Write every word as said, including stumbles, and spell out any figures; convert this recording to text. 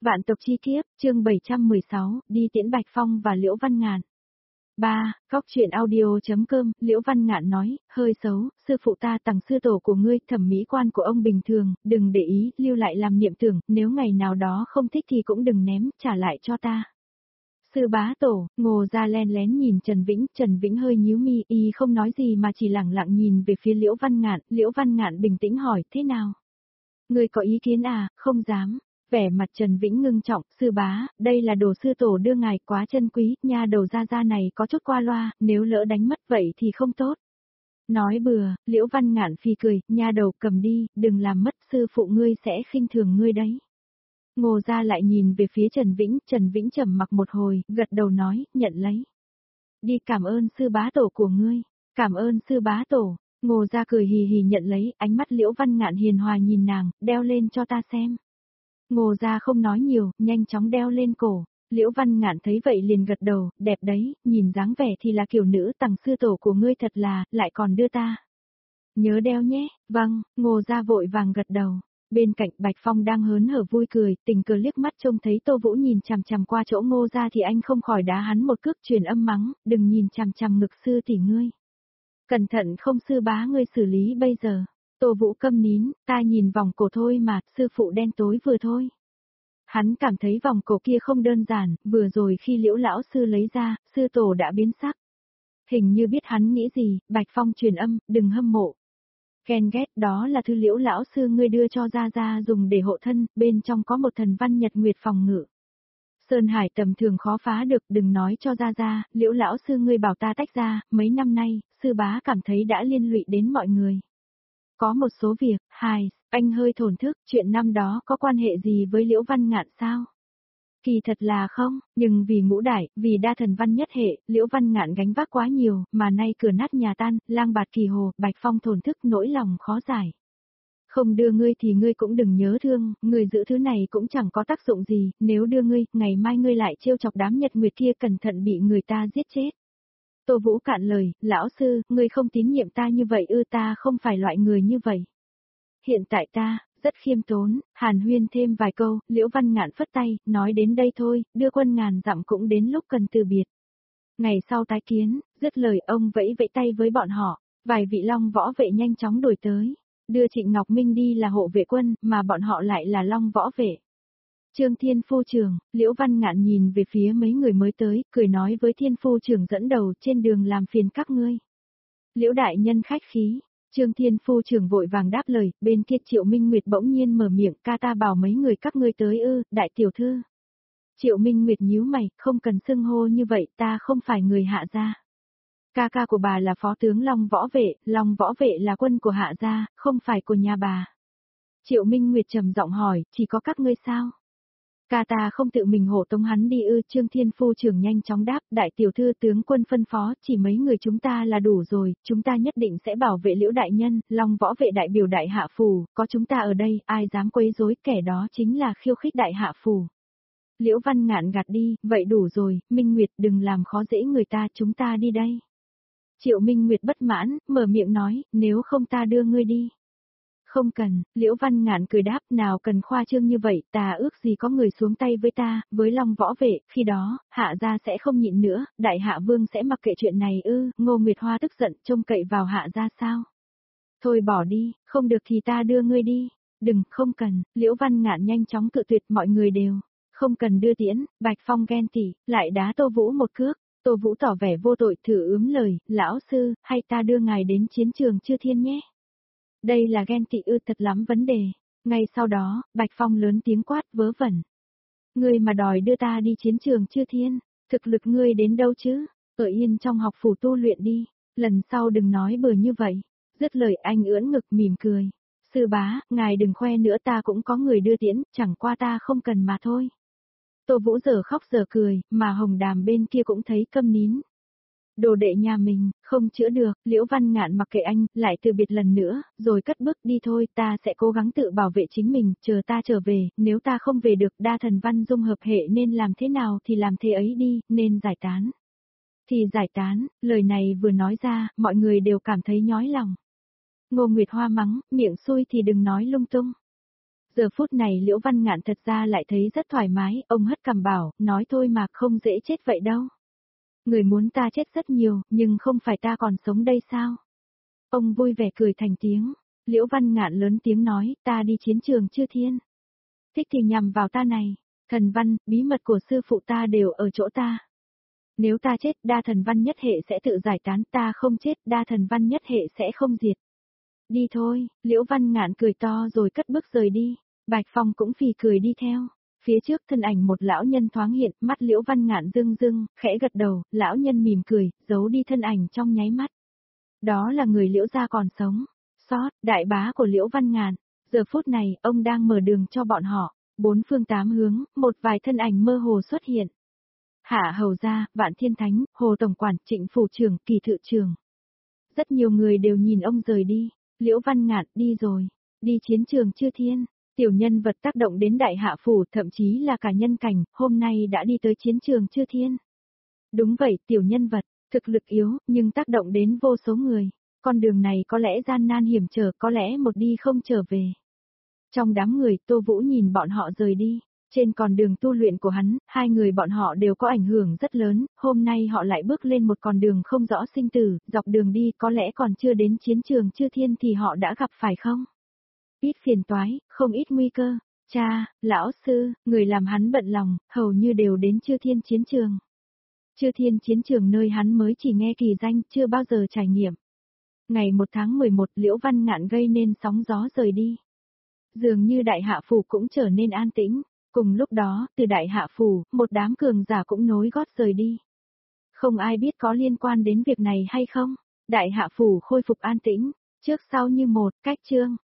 Vạn tộc chi kiếp, chương bảy trăm mười sáu, đi tiễn Bạch Phong và Liễu Văn Ngạn. ba. Góc truyện audio.com, Liễu Văn Ngạn nói, hơi xấu, sư phụ ta tằng sư tổ của ngươi, thẩm mỹ quan của ông bình thường, đừng để ý, lưu lại làm niệm tưởng, nếu ngày nào đó không thích thì cũng đừng ném, trả lại cho ta. Sư bá tổ, Ngô Gia len lén nhìn Trần Vĩnh, Trần Vĩnh hơi nhíu mi, y không nói gì mà chỉ lẳng lặng nhìn về phía Liễu Văn Ngạn, Liễu Văn Ngạn bình tĩnh hỏi, thế nào? Ngươi có ý kiến à, không dám. Vẻ mặt Trần Vĩnh ngưng trọng, sư bá, đây là đồ sư tổ đưa ngài quá chân quý, nha đầu Gia Gia này có chút qua loa, nếu lỡ đánh mất vậy thì không tốt. Nói bừa, Liễu Văn Ngạn phi cười, nha đầu cầm đi, đừng làm mất, sư phụ ngươi sẽ khinh thường ngươi đấy. Ngô Gia lại nhìn về phía Trần Vĩnh, Trần Vĩnh trầm mặc một hồi, gật đầu nói, nhận lấy. Đi cảm ơn sư bá tổ của ngươi, cảm ơn sư bá tổ. Ngô Gia cười hì hì nhận lấy, ánh mắt Liễu Văn Ngạn hiền hòa nhìn nàng, đeo lên cho ta xem. Ngô Gia không nói nhiều, nhanh chóng đeo lên cổ. Liễu Văn Ngạn thấy vậy liền gật đầu, đẹp đấy, nhìn dáng vẻ thì là kiểu nữ tằng sư tổ của ngươi thật là, lại còn đưa ta. Nhớ đeo nhé, vâng, Ngô Gia vội vàng gật đầu. Bên cạnh Bạch Phong đang hớn hở vui cười, tình cờ liếc mắt trông thấy Tô Vũ nhìn chằm chằm qua chỗ Ngô Gia thì anh không khỏi đá hắn một cước truyền âm mắng, đừng nhìn chằm chằm ngực sư tỷ ngươi. Cẩn thận không sư bá ngươi xử lý bây giờ. Tô Vũ câm nín, ta nhìn vòng cổ thôi mà, sư phụ đen tối vừa thôi. Hắn cảm thấy vòng cổ kia không đơn giản, vừa rồi khi Liễu lão sư lấy ra, sư tổ đã biến sắc. Hình như biết hắn nghĩ gì, Bạch Phong truyền âm, đừng hâm mộ. Ghen ghét, đó là thư Liễu lão sư ngươi đưa cho Gia Gia dùng để hộ thân, bên trong có một thần văn nhật nguyệt phòng ngự. Sơn Hải tầm thường khó phá được, đừng nói cho Gia Gia, Liễu lão sư ngươi bảo ta tách ra, mấy năm nay, sư bá cảm thấy đã liên lụy đến mọi người. Có một số việc, hài, anh hơi thổn thức, chuyện năm đó có quan hệ gì với Liễu Văn Ngạn sao? Kỳ thật là không, nhưng vì ngũ đại, vì đa thần văn nhất hệ, Liễu Văn Ngạn gánh vác quá nhiều, mà nay cửa nát nhà tan, lang bạt kỳ hồ, Bạch Phong thổn thức nỗi lòng khó giải. Không đưa ngươi thì ngươi cũng đừng nhớ thương, ngươi giữ thứ này cũng chẳng có tác dụng gì, nếu đưa ngươi, ngày mai ngươi lại trêu chọc đám nhật nguyệt kia cẩn thận bị người ta giết chết. Tô Vũ cạn lời, lão sư, ngươi không tín nhiệm ta như vậy ư, ta không phải loại người như vậy. Hiện tại ta, rất khiêm tốn, hàn huyên thêm vài câu, Liễu Văn Ngạn phất tay, nói đến đây thôi, đưa quân ngàn dặm cũng đến lúc cần từ biệt. Ngày sau tái kiến, dứt lời ông vẫy vẫy tay với bọn họ, vài vị long võ vệ nhanh chóng đuổi tới, đưa Trịnh Ngọc Minh đi là hộ vệ quân, mà bọn họ lại là long võ vệ. Trương Thiên Phu Trưởng, Liễu Văn Ngạn nhìn về phía mấy người mới tới, cười nói với Thiên Phu Trưởng dẫn đầu trên đường làm phiền các ngươi. Liễu đại nhân khách khí, Trương Thiên Phu Trưởng vội vàng đáp lời, bên kia Triệu Minh Nguyệt bỗng nhiên mở miệng, ca ta bảo mấy người các ngươi tới ư, đại tiểu thư. Triệu Minh Nguyệt nhíu mày, không cần xưng hô như vậy, ta không phải người Hạ gia. Ca ca của bà là phó tướng Long Võ Vệ, Long Võ Vệ là quân của Hạ gia, không phải của nhà bà. Triệu Minh Nguyệt trầm giọng hỏi, chỉ có các ngươi sao? Ca ta không tự mình hộ tống hắn đi ư, Trương Thiên Phu Trưởng nhanh chóng đáp, đại tiểu thư tướng quân phân phó, chỉ mấy người chúng ta là đủ rồi, chúng ta nhất định sẽ bảo vệ Liễu đại nhân, Long Võ Vệ đại biểu đại hạ phủ, có chúng ta ở đây, ai dám quấy rối, kẻ đó chính là khiêu khích đại hạ phủ. Liễu Văn Ngạn gạt đi, vậy đủ rồi, Minh Nguyệt đừng làm khó dễ người ta, chúng ta đi đây. Triệu Minh Nguyệt bất mãn, mở miệng nói, nếu không ta đưa ngươi đi. Không cần, Liễu Văn Ngạn cười đáp, nào cần khoa trương như vậy, ta ước gì có người xuống tay với ta, với Long Võ Vệ, khi đó, Hạ gia sẽ không nhịn nữa, đại hạ vương sẽ mặc kệ chuyện này ư, Ngô Nguyệt Hoa tức giận, trông cậy vào Hạ gia sao? Thôi bỏ đi, không được thì ta đưa ngươi đi. Đừng, không cần, Liễu Văn Ngạn nhanh chóng cự tuyệt, mọi người đều. Không cần đưa tiễn, Bạch Phong ghen tị, lại đá Tô Vũ một cước. Tô Vũ tỏ vẻ vô tội, thử ướm lời, lão sư, hay ta đưa ngài đến chiến trường Chư Thiên nhé. Đây là ghen tị ư, thật lắm vấn đề. Ngay sau đó, Bạch Phong lớn tiếng quát, vớ vẩn. Ngươi mà đòi đưa ta đi chiến trường Chư Thiên, thực lực ngươi đến đâu chứ, ở yên trong học phủ tu luyện đi, lần sau đừng nói bừa như vậy. Dứt lời anh ưỡn ngực mỉm cười. Sư bá, ngài đừng khoe nữa, ta cũng có người đưa tiễn, chẳng qua ta không cần mà thôi. Tô Vũ giờ khóc giờ cười, mà Hồng Đàm bên kia cũng thấy câm nín. Đồ đệ nhà mình, không chữa được, Liễu Văn Ngạn mặc kệ anh, lại từ biệt lần nữa, rồi cất bước đi thôi, ta sẽ cố gắng tự bảo vệ chính mình, chờ ta trở về, nếu ta không về được, đa thần văn dung hợp hệ nên làm thế nào thì làm thế ấy đi, nên giải tán. Thì giải tán, lời này vừa nói ra, mọi người đều cảm thấy nhói lòng. Ngô Nguyệt Hoa mắng, miệng xui thì đừng nói lung tung. Giờ phút này Liễu Văn Ngạn thật ra lại thấy rất thoải mái, ông hất cằm bảo, nói thôi mà không dễ chết vậy đâu. Người muốn ta chết rất nhiều, nhưng không phải ta còn sống đây sao? Ông vui vẻ cười thành tiếng. Liễu Văn Ngạn lớn tiếng nói, ta đi chiến trường Chư Thiên. Thích thì nhằm vào ta này. Thần văn, bí mật của sư phụ ta đều ở chỗ ta. Nếu ta chết, đa thần văn nhất hệ sẽ tự giải tán, ta không chết, đa thần văn nhất hệ sẽ không diệt. Đi thôi, Liễu Văn Ngạn cười to rồi cất bước rời đi. Bạch Phong cũng phì cười đi theo. Phía trước thân ảnh một lão nhân thoáng hiện, mắt Liễu Văn Ngạn rưng rưng, khẽ gật đầu, lão nhân mỉm cười, giấu đi thân ảnh trong nháy mắt. Đó là người Liễu gia còn sống. Sót, đại bá của Liễu Văn Ngạn. Giờ phút này, ông đang mở đường cho bọn họ. Bốn phương tám hướng, một vài thân ảnh mơ hồ xuất hiện. Hạ hầu gia, Vạn Thiên Thánh, Hồ Tổng Quản, Trịnh Phủ Trưởng, Kỳ Thự Trường. Rất nhiều người đều nhìn ông rời đi. Liễu Văn Ngạn đi rồi. Đi chiến trường Chư Thiên. Tiểu nhân vật tác động đến Đại Hạ Phủ, thậm chí là cả nhân cảnh, hôm nay đã đi tới chiến trường Chư Thiên. Đúng vậy, tiểu nhân vật, thực lực yếu, nhưng tác động đến vô số người. Con đường này có lẽ gian nan hiểm trở, có lẽ một đi không trở về. Trong đám người, Tô Vũ nhìn bọn họ rời đi. Trên con đường tu luyện của hắn, hai người bọn họ đều có ảnh hưởng rất lớn, hôm nay họ lại bước lên một con đường không rõ sinh tử, dọc đường đi có lẽ còn chưa đến chiến trường Chư Thiên thì họ đã gặp phải không? Ít phiền toái, không ít nguy cơ. Cha, lão sư, người làm hắn bận lòng, hầu như đều đến Chư Thiên chiến trường. Chư Thiên chiến trường nơi hắn mới chỉ nghe kỳ danh, chưa bao giờ trải nghiệm. Ngày một tháng mười một, Liễu Văn Ngạn gây nên sóng gió rời đi. Dường như Đại Hạ Phủ cũng trở nên an tĩnh. Cùng lúc đó, từ Đại Hạ Phủ, một đám cường giả cũng nối gót rời đi. Không ai biết có liên quan đến việc này hay không. Đại Hạ Phủ khôi phục an tĩnh, trước sau như một, cách chương.